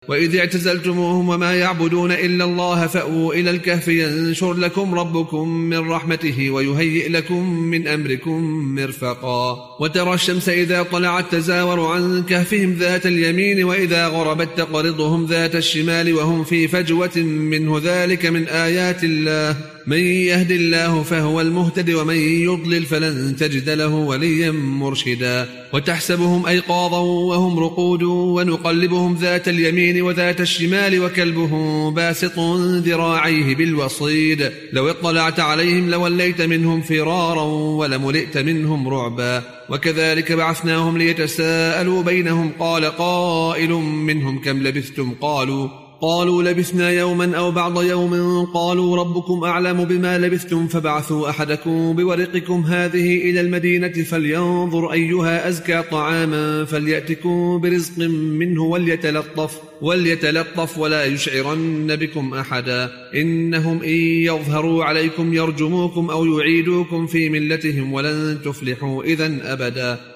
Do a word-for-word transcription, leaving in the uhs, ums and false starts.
وإذ اعتزلتموهم وما يعبدون إلا الله فأووا إلى الكهف ينشر لكم ربكم من رحمته ويهيئ لكم من أمركم مرفقا وترى الشمس إذا طلعت تزاور عن كهفهم ذات اليمين وإذا غربت تقرضهم ذات الشمال وهم في فجوة منه ذلك من آيات الله من يهد الله فهو المهتد ومن يضلل فلن تجد له وليا مرشدا وتحسبهم أيقاظا وهم رقود ونقلبهم ذات اليمين وذات الشمال وكلبهم باسط ذراعيه بالوصيد لو اطلعت عليهم لوليت منهم فرارا ولملئت منهم رعبا وكذلك بعثناهم ليتساءلوا بينهم قال قائل منهم كم لبثتم قالوا قالوا لبثنا يوما أو بعض يوم قالوا ربكم أعلم بما لبثتم فبعثوا أحدكم بورقكم هذه إلى المدينة فلينظر أيها أزكى طعاما فليأتكم برزق منه وليتلطف, وليتلطف ولا يشعرن بكم أحدا إنهم إن يظهروا عليكم يرجموكم أو يعيدوكم في ملتهم ولن تفلحوا إذن أبدا